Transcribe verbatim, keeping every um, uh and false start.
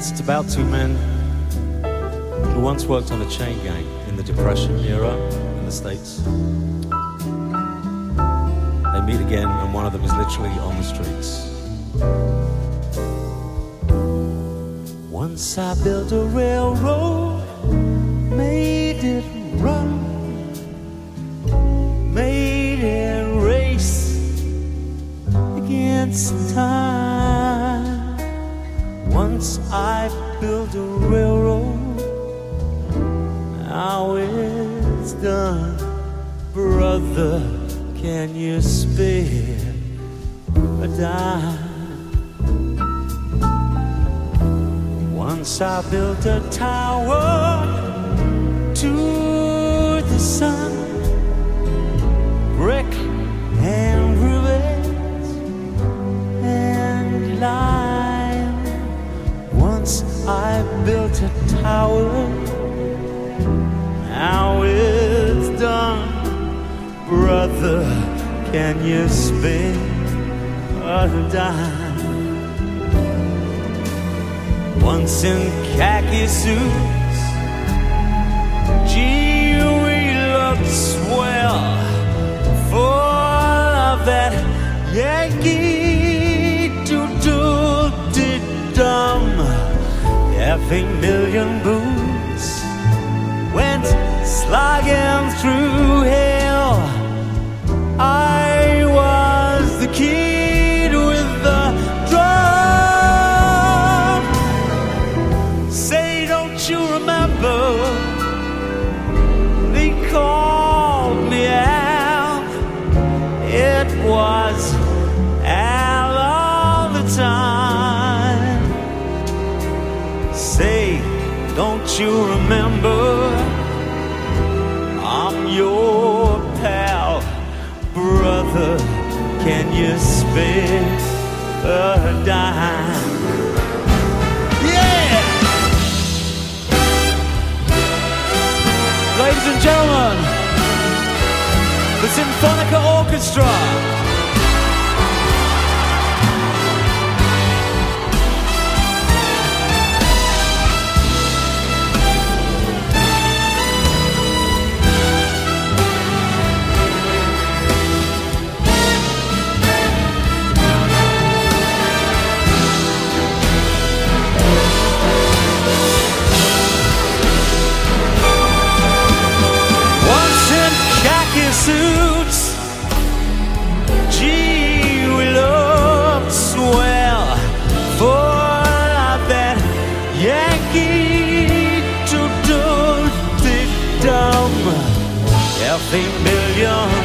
It's about two men who once worked on a chain gang in the Depression era in the States. They meet again, and one of them is literally on the streets. Once I built a railroad, made it run, made it race against time. Once I built a railroad, now it's done. Brother, can you spare a dime? Once I built a tower to the sun, brick and rivets and lime. Once I built a tower, now it's done. Brother, can you spare a dime? Once in khaki suits, gee, we looked swell, full of that Yankee doodle-dee-dum. Every million boots went slogging through hell. I was the kid with the drum. Say, don't you remember? They called me Al. It was Al all the time. Say, don't you remember? I'm your pal. Brother, can you spare a dime? Yeah! Ladies and gentlemen, the Symphonica Orchestra. Suits, gee, we looked swell, full of that Yankee doodle-dee-dum. Every million